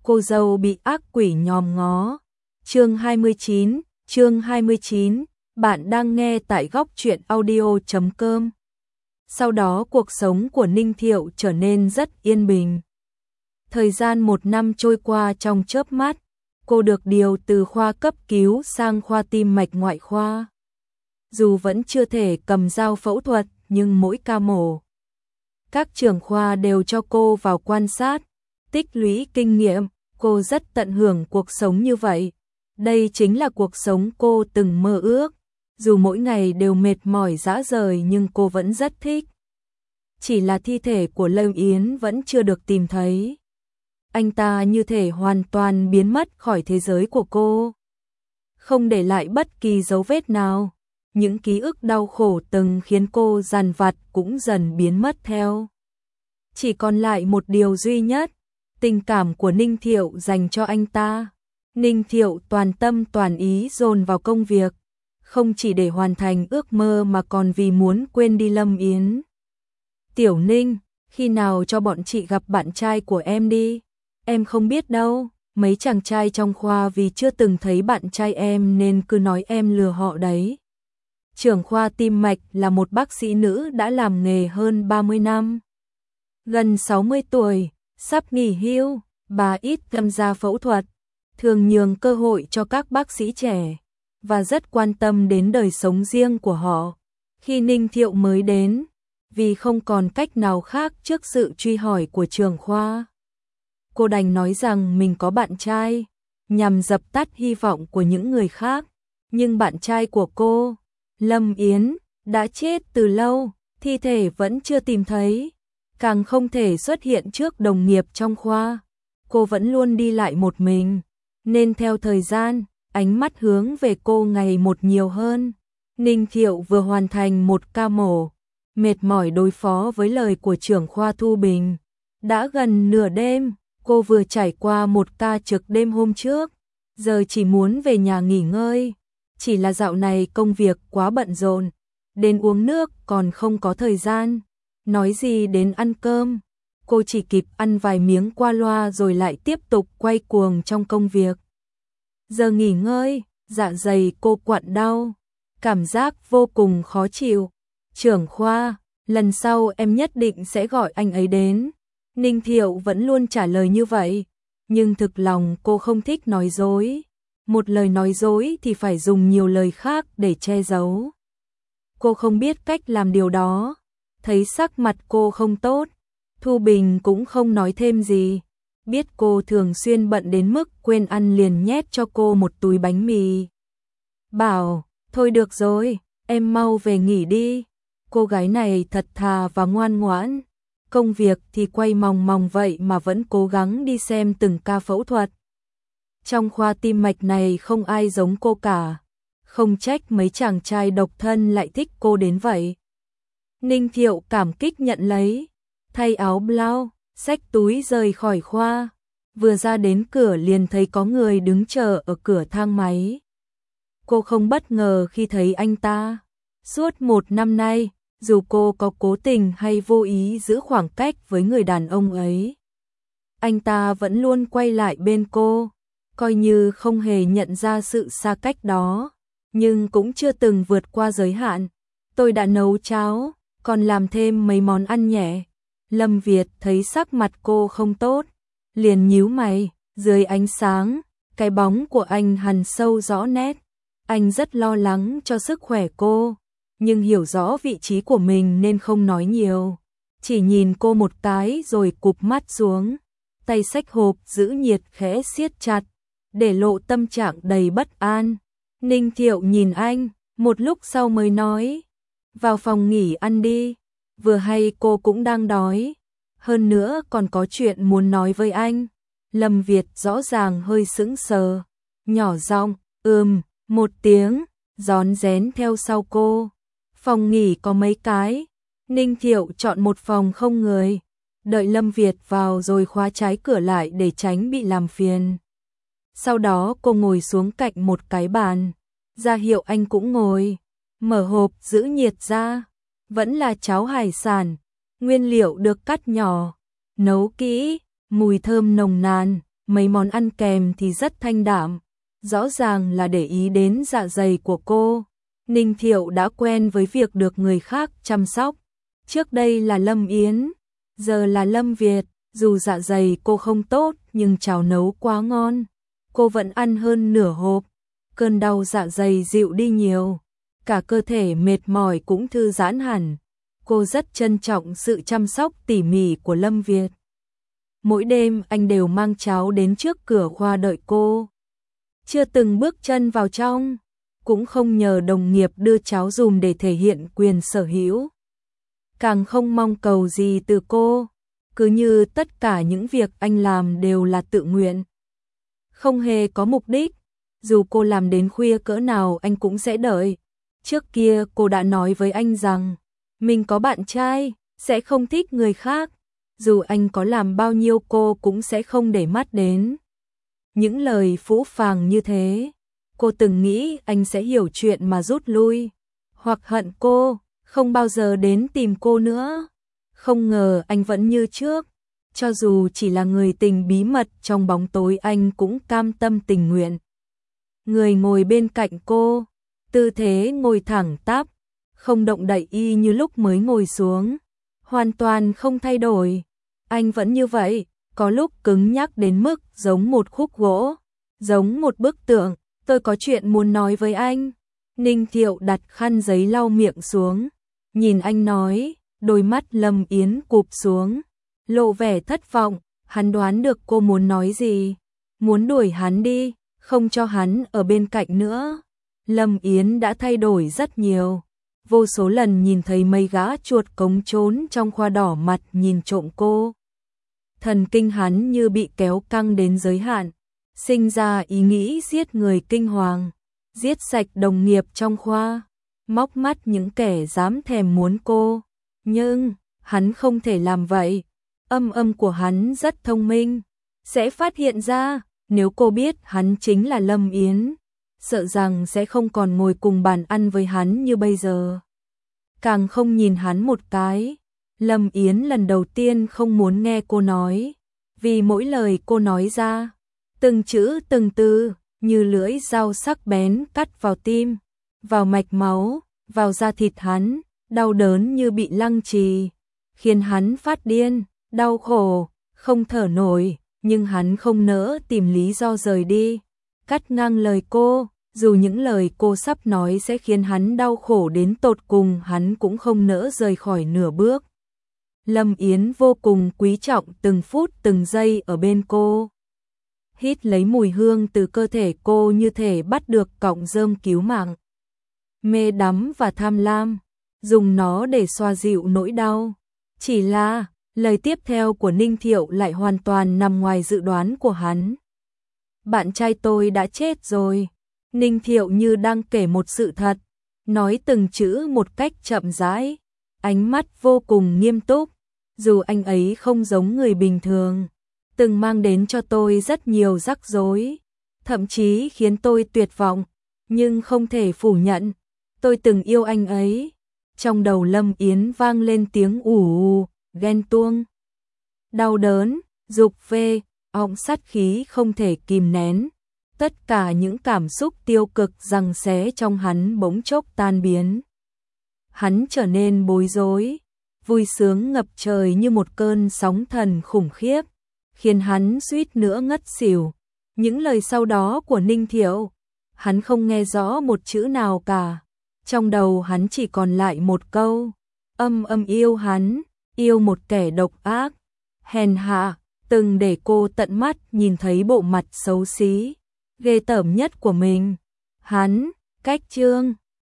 cô dâu bị ác quỷ nhòm ngó. Chương 29, bạn đang nghe tại góc truyện audio.com. Sau đó cuộc sống của Ninh Thiệu trở nên rất yên bình. Thời gian 1 năm trôi qua trong chớp mắt, cô được điều từ khoa cấp cứu sang khoa tim mạch ngoại khoa. Dù vẫn chưa thể cầm dao phẫu thuật, nhưng mỗi ca mổ, các trưởng khoa đều cho cô vào quan sát, tích lũy kinh nghiệm, cô rất tận hưởng cuộc sống như vậy. Đây chính là cuộc sống cô từng mơ ước, dù mỗi ngày đều mệt mỏi rã rời nhưng cô vẫn rất thích. Chỉ là thi thể của Lâm Yến vẫn chưa được tìm thấy. Anh ta như thể hoàn toàn biến mất khỏi thế giới của cô, không để lại bất kỳ dấu vết nào. Những ký ức đau khổ từng khiến cô dằn vặt cũng dần biến mất theo. Chỉ còn lại một điều duy nhất, tình cảm của Ninh Thiệu dành cho anh ta. Ninh Thiệu toàn tâm toàn ý dồn vào công việc, không chỉ để hoàn thành ước mơ mà còn vì muốn quên đi Lâm Yến. Tiểu Ninh, khi nào cho bọn chị gặp bạn trai của em đi? Em không biết đâu, mấy chàng trai trong khoa vì chưa từng thấy bạn trai em nên cứ nói em lừa họ đấy. Trưởng khoa tim mạch là một bác sĩ nữ đã làm nghề hơn 30 năm. Gần 60 tuổi, sắp nghỉ hưu, bà ít tham gia phẫu thuật, thường nhường cơ hội cho các bác sĩ trẻ, và rất quan tâm đến đời sống riêng của họ. Khi Ninh Thiệu mới đến, vì không còn cách nào khác trước sự truy hỏi của trưởng khoa, cô đành nói rằng mình có bạn trai, nhằm dập tắt hy vọng của những người khác. Nhưng bạn trai của cô, Lâm Yến, đã chết từ lâu, thi thể vẫn chưa tìm thấy, càng không thể xuất hiện trước đồng nghiệp trong khoa. Cô vẫn luôn đi lại một mình, nên theo thời gian, ánh mắt hướng về cô ngày một nhiều hơn. Ninh Thiệu vừa hoàn thành một ca mổ, mệt mỏi đối phó với lời của trưởng khoa Thu Bình. Đã gần nửa đêm, cô vừa trải qua một ca trực đêm hôm trước, giờ chỉ muốn về nhà nghỉ ngơi. Chỉ là dạo này công việc quá bận rộn, đến uống nước còn không có thời gian, nói gì đến ăn cơm. Cô chỉ kịp ăn vài miếng qua loa rồi lại tiếp tục quay cuồng trong công việc. Giờ nghỉ ngơi, dạ dày cô quặn đau, cảm giác vô cùng khó chịu. Trưởng khoa, lần sau em nhất định sẽ gọi anh ấy đến. Ninh Thiệu vẫn luôn trả lời như vậy, nhưng thực lòng cô không thích nói dối. Một lời nói dối thì phải dùng nhiều lời khác để che giấu. Cô không biết cách làm điều đó. Thấy sắc mặt cô không tốt, Thu Bình cũng không nói thêm gì. Biết cô thường xuyên bận đến mức quên ăn liền nhét cho cô một túi bánh mì. Bảo, thôi được rồi, em mau về nghỉ đi. Cô gái này thật thà và ngoan ngoãn. Công việc thì quay mòng mòng vậy mà vẫn cố gắng đi xem từng ca phẫu thuật. Trong khoa tim mạch này không ai giống cô cả, không trách mấy chàng trai độc thân lại thích cô đến vậy. Ninh Thiệu cảm kích nhận lấy, thay áo blau, xách túi rời khỏi khoa. Vừa ra đến cửa liền thấy có người đứng chờ ở cửa thang máy. Cô không bất ngờ khi thấy anh ta. Suốt 1 năm nay, dù cô có cố tình hay vô ý giữ khoảng cách với người đàn ông ấy, anh ta vẫn luôn quay lại bên cô, coi như không hề nhận ra sự xa cách đó, nhưng cũng chưa từng vượt qua giới hạn. Tôi đã nấu cháo, còn làm thêm mấy món ăn nhẹ. Lâm Việt thấy sắc mặt cô không tốt, liền nhíu mày. Dưới ánh sáng, cái bóng của anh hằn sâu rõ nét. Anh rất lo lắng cho sức khỏe cô, nhưng hiểu rõ vị trí của mình nên không nói nhiều, chỉ nhìn cô một cái rồi cụp mắt xuống, tay xách hộp giữ nhiệt khẽ siết chặt, để lộ tâm trạng đầy bất an. Ninh Thiệu nhìn anh, một lúc sau mới nói, vào phòng nghỉ ăn đi, vừa hay cô cũng đang đói, hơn nữa còn có chuyện muốn nói với anh. Lâm Việt rõ ràng hơi sững sờ, nhỏ giọng, một tiếng, rón rén theo sau cô. Phòng nghỉ có mấy cái, Ninh Thiệu chọn một phòng không người, đợi Lâm Việt vào rồi khóa trái cửa lại để tránh bị làm phiền. Sau đó cô ngồi xuống cạnh một cái bàn, ra hiệu anh cũng ngồi, mở hộp giữ nhiệt ra, vẫn là cháo hải sản, nguyên liệu được cắt nhỏ, nấu kỹ, mùi thơm nồng nàn, mấy món ăn kèm thì rất thanh đạm, rõ ràng là để ý đến dạ dày của cô. Ninh Thiệu đã quen với việc được người khác chăm sóc. Trước đây là Lâm Yến, giờ là Lâm Việt, dù dạ dày cô không tốt nhưng cháo nấu quá ngon, cô vẫn ăn hơn nửa hộp. Cơn đau dạ dày dịu đi nhiều, cả cơ thể mệt mỏi cũng thư giãn hẳn. Cô rất trân trọng sự chăm sóc tỉ mỉ của Lâm Việt. Mỗi đêm anh đều mang cháo đến trước cửa khoa đợi cô. Chưa từng bước chân vào trong, cũng không nhờ đồng nghiệp đưa cháo dùm để thể hiện quyền sở hữu. Càng không mong cầu gì từ cô, cứ như tất cả những việc anh làm đều là tự nguyện. Không hề có mục đích, dù cô làm đến khuya cỡ nào anh cũng sẽ đợi. Trước kia cô đã nói với anh rằng, mình có bạn trai, sẽ không thích người khác. Dù anh có làm bao nhiêu cô cũng sẽ không để mắt đến. Những lời phũ phàng như thế, cô từng nghĩ anh sẽ hiểu chuyện mà rút lui, hoặc hận cô, không bao giờ đến tìm cô nữa. Không ngờ anh vẫn như trước, cho dù chỉ là người tình bí mật trong bóng tối anh cũng cam tâm tình nguyện. Người ngồi bên cạnh cô, tư thế ngồi thẳng tắp, không động đậy y như lúc mới ngồi xuống, hoàn toàn không thay đổi. Anh vẫn như vậy, có lúc cứng nhắc đến mức giống một khúc gỗ, giống một bức tượng. Tôi có chuyện muốn nói với anh. Ninh Thiệu đặt khăn giấy lau miệng xuống, nhìn anh nói, đôi mắt Lâm Yến cụp xuống, lộ vẻ thất vọng. Hắn đoán được cô muốn nói gì, muốn đuổi hắn đi, không cho hắn ở bên cạnh nữa. Lâm Yến đã thay đổi rất nhiều, vô số lần nhìn thấy mấy gã chuột cống trốn trong khoa đỏ mặt nhìn trộm cô. Thần kinh hắn như bị kéo căng đến giới hạn, sinh ra ý nghĩ giết người kinh hoàng, giết sạch đồng nghiệp trong khoa, móc mắt những kẻ dám thèm muốn cô. Nhưng, hắn không thể làm vậy. Âm của hắn rất thông minh, sẽ phát hiện ra, nếu cô biết hắn chính là Lâm Yến, sợ rằng sẽ không còn ngồi cùng bàn ăn với hắn như bây giờ. Càng không nhìn hắn một cái. Lâm Yến lần đầu tiên không muốn nghe cô nói, vì mỗi lời cô nói ra, từng chữ từng từ, như lưỡi dao sắc bén cắt vào tim, vào mạch máu, vào da thịt hắn, đau đớn như bị lăng trì, khiến hắn phát điên, đau khổ, không thở nổi, nhưng hắn không nỡ tìm lý do rời đi, cắt ngang lời cô, dù những lời cô sắp nói sẽ khiến hắn đau khổ đến tột cùng, hắn cũng không nỡ rời khỏi nửa bước. Lâm Yến vô cùng quý trọng từng phút từng giây ở bên cô. Hít lấy mùi hương từ cơ thể cô như thể bắt được cọng rơm cứu mạng. Mê đắm và tham lam, dùng nó để xoa dịu nỗi đau. Chỉ là, lời tiếp theo của Ninh Thiệu lại hoàn toàn nằm ngoài dự đoán của hắn. Bạn trai tôi đã chết rồi. Ninh Thiệu như đang kể một sự thật, nói từng chữ một cách chậm rãi, ánh mắt vô cùng nghiêm túc. Dù anh ấy không giống người bình thường, từng mang đến cho tôi rất nhiều rắc rối, thậm chí khiến tôi tuyệt vọng, nhưng không thể phủ nhận, tôi từng yêu anh ấy. Trong đầu Lâm Yến vang lên tiếng ù, ghen tuông, đau đớn, dục phê, ong sát khí không thể kìm nén. Tất cả những cảm xúc tiêu cực giằng xé trong hắn bỗng chốc tan biến. Hắn trở nên bối rối, vui sướng ngập trời như một cơn sóng thần khủng khiếp, khiến hắn suýt nữa ngất xỉu. Những lời sau đó của Ninh Thiệu, hắn không nghe rõ một chữ nào cả. Trong đầu hắn chỉ còn lại một câu, yêu hắn, yêu một kẻ độc ác, hèn hạ, từng để cô tận mắt nhìn thấy bộ mặt xấu xí, ghê tởm nhất của mình. Hắn, cách chương